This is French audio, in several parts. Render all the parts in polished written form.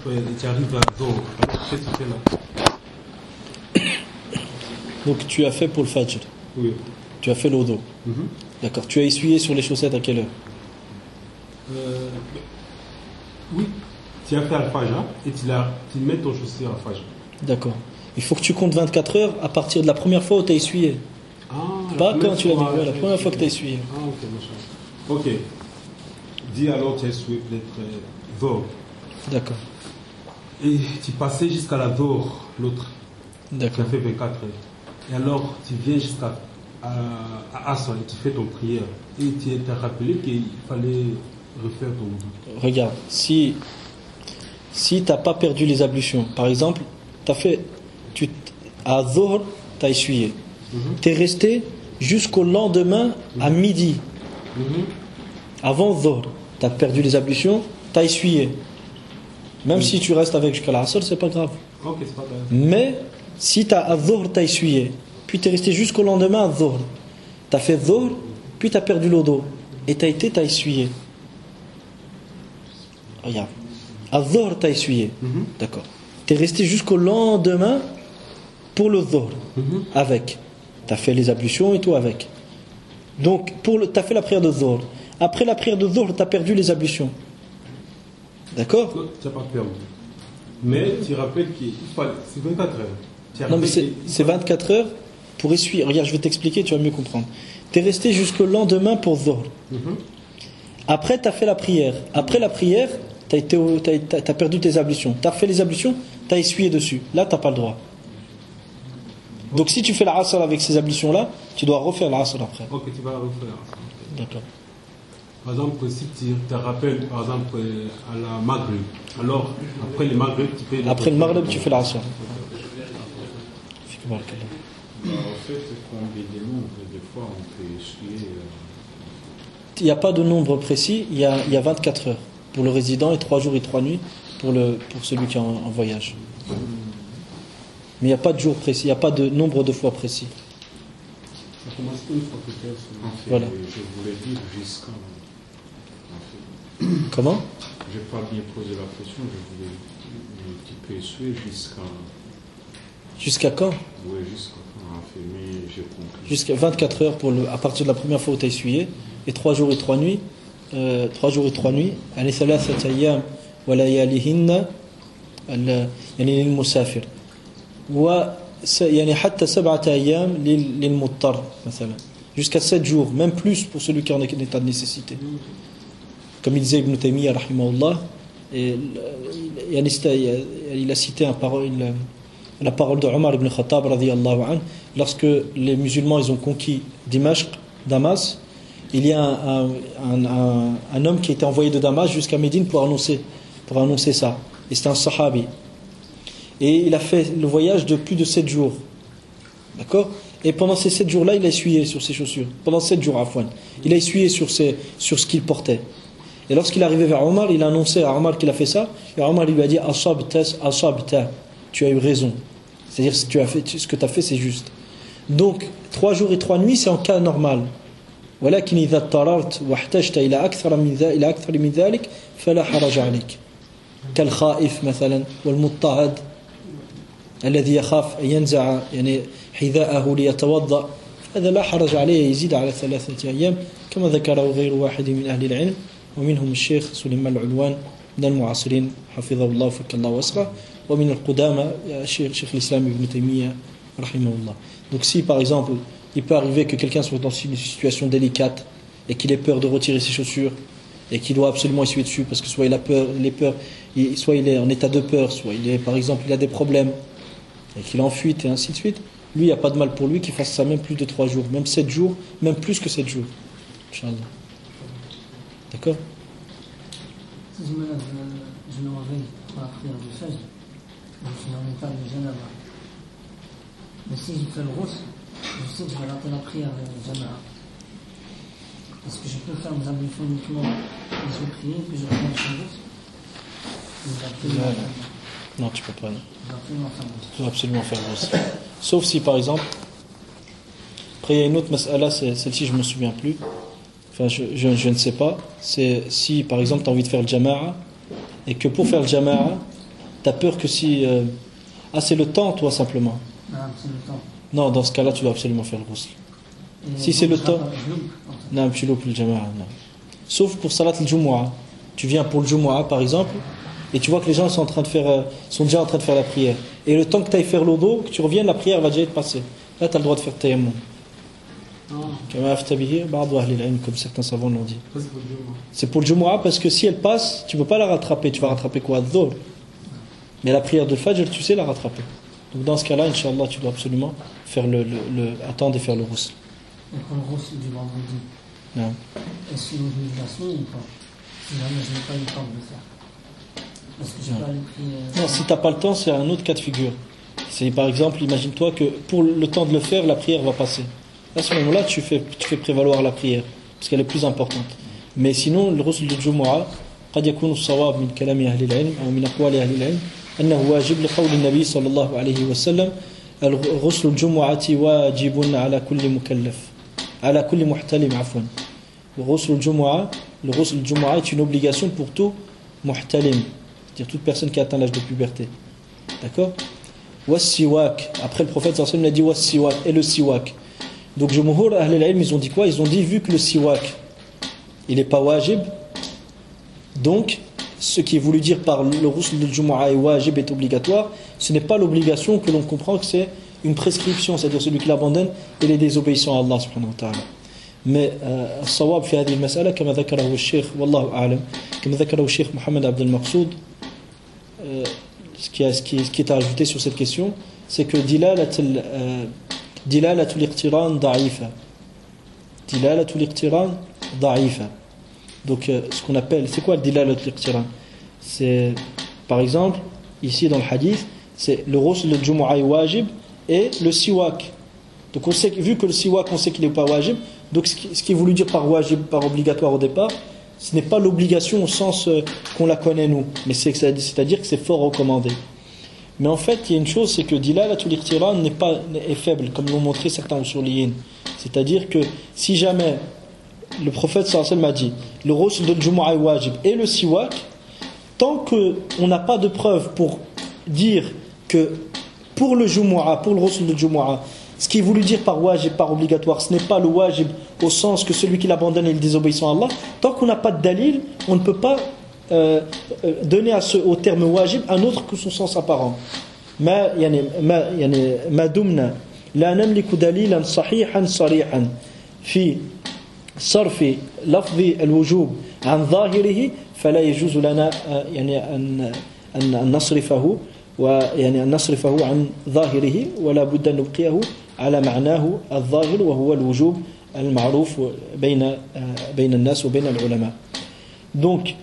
Ouais, et tu arrives à Zohr. Qu'est-ce que tu fais là? Donc tu as fait pour le Fajr. Oui. Tu as fait l'odo. D'accord. Tu as essuyé sur les chaussettes à quelle heure? Oui. Tu as fait Al-Fajr et tu mets ton chaussure à Fajr. D'accord. Il faut que tu comptes 24 heures à partir de la première fois où tu as essuyé. Pas quand tu l'as dit, la première fois que tu as essuyé. Ok, machin. Ok. Dis alors, tu as essuyé peut-être Zohr. D'accord. Et tu passais jusqu'à la Zohr, l'autre. D'accord. Tu as fait 24 heures. Et alors, tu viens jusqu'à Asr et tu fais ton prière. Et tu t'es rappelé qu'il fallait refaire ton wudu. Regarde, si tu n'as pas perdu les ablutions, par exemple, à Zohr, tu as essuyé. Tu es resté jusqu'au lendemain à midi. Avant Zohr, tu as perdu les ablutions, tu as essuyé. Même si tu restes avec jusqu'à l'Asr, c'est pas grave. Ok, c'est pas grave. Mais si à Zohr, tu as essuyé, puis tu es resté jusqu'au lendemain à Zohr, tu as fait Zohr, puis tu as perdu l'eau d'eau, et tu as essuyé. Regarde. À Zohr, tu as essuyé. D'accord. Tu es resté jusqu'au lendemain pour le Zohr. Avec. Tu as fait les ablutions et tout avec. Donc, tu as fait la prière de Zohr. Après la prière de Zohr, tu as perdu les ablutions. D'accord? Non, tu n'as pas perdu. Mais tu rappelles qu'il faut. C'est 24 heures. Non, mais c'est 24 heures pour essuyer. Regarde, je vais t'expliquer, tu vas mieux comprendre. Tu es resté jusqu'au lendemain pour Zohr. Après, tu as fait la prière. Après la prière, tu as perdu tes ablutions. Tu as fait les ablutions, tu as essuyé dessus. Là, tu n'as pas le droit. Donc, si tu fais la Asr avec ces ablutions-là, tu dois refaire la Asr après. Ok, tu vas refaire. D'accord. Par exemple, si tu te rappelles, par exemple, à la Maghrib, alors, après le Maghrib, tu fais... Après le Maghrib, tu fais la Asr. En fait, combien de nombres, des fois, on peut essuyer... Il n'y a pas de nombre précis, il y a 24 heures pour le résident et 3 jours et 3 nuits pour celui qui est en voyage. Mais il n'y a pas de jour précis, il n'y a pas de nombre de fois précis. Ça commence une fois peut-être. Voilà. Je voulais dire jusqu'à... Comment? Je n'ai pas bien posé la question, je voulais un petit peu essuyer jusqu'à... Jusqu'à quand? Oui, jusqu'à quand, en fait, mais j'ai compris. Jusqu'à 24 heures à partir de la première fois où tu as essuyé, et 3 jours et 3 nuits. 3 jours et 3 nuits. يعني 3 أيام ولياليهن يعني للمسافر. يعني حتى 7 أيام للمضطر مثلا. Jusqu'à 7 jours, même plus pour celui qui est en état de nécessité. Comme il disait Ibn Taymiyyah rahimahullah, il a cité la parole de Omar ibn Khattab radiyallahu anhu, lorsque les musulmans ils ont conquis Damas, il y a un homme qui a été envoyé de Damas jusqu'à Médine pour annoncer ça, et c'était un sahabi, et il a fait le voyage de plus de 7 jours, d'accord, et pendant ces 7 jours là il a essuyé sur ses chaussures, pendant 7 jours afwan, il a essuyé sur ce qu'il portait. Et lorsqu'il est arrivé vers Omar, il a annoncé à Omar qu'il a fait ça, et Omar lui a dit asabta, tu as eu raison, c'est-à-dire ce que tu as fait c'est juste. Donc 3 jours et 3 nuits c'est en cas normal. ولكن إذا اضطررت واحتجت إلى أكثر من ذلك فلا حرج عليك كالخائف مثلا والمضطهد الذي يخاف أن ينزع يعني حذاءه ليتوضأ هذا لا حرج عليه يزيد على 3 أيام كما ذكره غير واحد من أهل العلم ومنهم الشيخ سليمان العلوان من المعاصرين حفظه الله وفك الله واسره ومن القدامى شيخ الإسلام ابن تيمية رحمه الله. Donc si par exemple il peut arriver que quelqu'un soit dans une situation délicate et qu'il ait peur de retirer ses chaussures et qu'il doit absolument essuyer dessus parce que soit il a peur, soit il est en état de peur, soit il est par exemple il a des problèmes et qu'il est en fuite et ainsi de suite, lui il n'y a pas de mal pour lui qu'il fasse ça même plus de 3 jours, même 7 jours, même plus que 7 jours. Inch'Allah. D'accord? Si je me réveille pour la prière du Fajr, je suis en état de janaba. Mais si je fais le rousse, je sais que je vais rater la prière de Jama'a. Est-ce que je peux faire mes ablutions uniquement et je vais prier, puis je reviens chez vous? Non, tu peux pas. Non. Tu dois absolument faire le rousse. Sauf si par exemple, après il y a une autre mas'ala, celle-ci je ne me souviens plus. Enfin, je ne sais pas. C'est si par exemple tu as envie de faire le Jama'a et que pour faire le Jama'a, T'as peur que si... c'est le temps, toi, simplement. C'est le temps. Non, dans ce cas-là, tu dois absolument faire le ghusl. Et Si c'est le temps... Non. Non, tu loupes le jama'a, non. Sauf pour salat al-jumu'ah. Tu viens pour le jumu'ah, par exemple, et tu vois que les gens sont déjà en train de faire la prière. Et le temps que tu ailles faire l'odo, que tu reviennes, la prière va déjà être passée. Là, tu as le droit de faire tayammum. Comme certains savants l'ont dit. C'est pour le jumu'ah parce que si elle passe, tu ne peux pas la rattraper. Tu vas rattraper quoi? Dhuhr. Mais la prière de Fajr, tu sais la rattraper. Donc dans ce cas-là, Inch'Allah, tu dois absolument faire attendre et faire le ghusl. Et pour le ghusl du vendredi, Non. est-ce qu'il est venu de la semaine ou pas? Si jamais je n'ai pas eu le temps de le faire. Parce que j'ai pas le prix. Non, si tu n'as pas le temps, c'est un autre cas de figure. C'est par exemple, imagine-toi que pour le temps de le faire, la prière va passer. À ce moment-là, tu fais prévaloir la prière, parce qu'elle est plus importante. Mais sinon, le ghusl de Jumu'ah, قد يكون الصواب من كلام أهل العلم أو من أقوال أهل العلم أنه واجب لقول النبي صلى الله عليه وسلم غسل الجمعة واجب على كل مكلف على كل محتلم عفوا غسل الجمعة le ghusl de Jumu'ah est une obligation pour tout muhtalim, c'est-à-dire toute personne qui atteint l'âge de puberté. D'accord? Was-siwak, après le prophète sallallahu alayhi wa sallam a dit was-siwak, et le siwak. Donc jumhur ahl al-ilm, ils ont dit quoi? Ils ont dit, vu que le siwak il n'est pas wajib, donc ce qui est voulu dire par le ghusl de Jumu'ah et wajib est obligatoire, ce n'est pas l'obligation que l'on comprend que c'est une prescription, c'est-à-dire celui qui l'abandonne il est désobéissant à Allah subhanahu wa ta'ala. Mais الصواب في هذه المسألة كما ذكره الشيخ والله أعلم كما ذكره الشيخ محمد عبد المقصود ce qui est à ajouter sur cette question, c'est que دلالة الاقتران ضعيفة. دلالة الاقتران ضعيفة. Donc ce qu'on appelle, c'est quoi le dilalat al-iqtiran? C'est par exemple ici dans le hadith, c'est le ghusl de Jumu'ah wajib et le siwak. Donc on sait, vu que le siwak on sait qu'il n'est pas wajib, donc ce qui est voulu dire par wajib, par obligatoire au départ, ce n'est pas l'obligation au sens qu'on la connaît nous, mais c'est-à-dire que c'est fort recommandé. Mais en fait il y a une chose, c'est que dilalat al-iqtiran est faible, comme l'ont montré certains usuliyin. C'est-à-dire que si jamais le prophète sallallahu alayhi wa sallam a dit le ghusl de Jumu'ah wajib et le siwak, tant qu'on n'a pas de preuve pour dire que pour le Jumu'ah, pour le ghusl de Jumu'ah, ce qui est voulu dire par wajib, par obligatoire, ce n'est pas le wajib au sens que celui qui l'abandonne est le désobéissant à Allah, tant qu'on n'a pas de dalil, on ne peut pas donner au terme wajib un autre que son sens apparent. ما دمنا لا نملك دليلا صحيحا صريحا في صرف لفظ الوجوب عن ظاهره فلا يجوز لنا يعني أن نصرفه ويعني أن نصرفه عن ظاهره ولا بد أن نبقيه على معناه الظاهر وهو الوجوب المعروف بين الناس وبين العلماء. Donc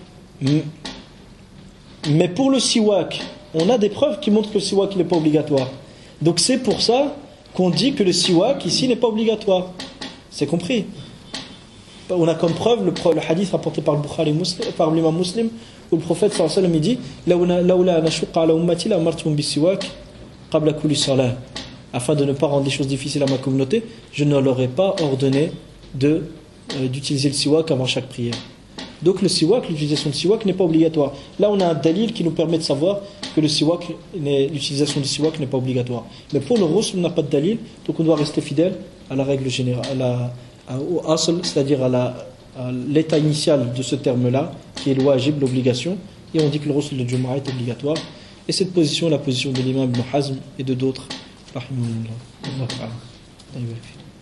mais pour le siwak, on a des preuves qui montrent que le siwak n'est pas obligatoire. Donc c'est pour ça qu'on dit que le siwak ici n'est pas obligatoire. C'est compris? On a comme preuve le hadith rapporté par le Bukhari par l'imam Muslim où le prophète sallallahu alayhi wa sallam dit لولا أن أشق على أمتي لأمرتهم بالسواك قبل كل صلاة. Afin de ne pas rendre les choses difficiles à ma communauté, je ne leur ai pas ordonné d'utiliser le siwak avant chaque prière. Donc le siwak, l'utilisation du siwak n'est pas obligatoire. Là on a un dalil qui nous permet de savoir que l'utilisation du siwak n'est pas obligatoire. Mais pour le ghusl, on n'a pas de dalil, donc on doit rester fidèle à la règle générale, au asl, c'est-à-dire à l'état initial de ce terme-là, qui est le wajib, l'obligation, et on dit que le ghusl de Jumu'ah est obligatoire. Et cette position est la position de l'imam Ibn Hazm et de d'autres.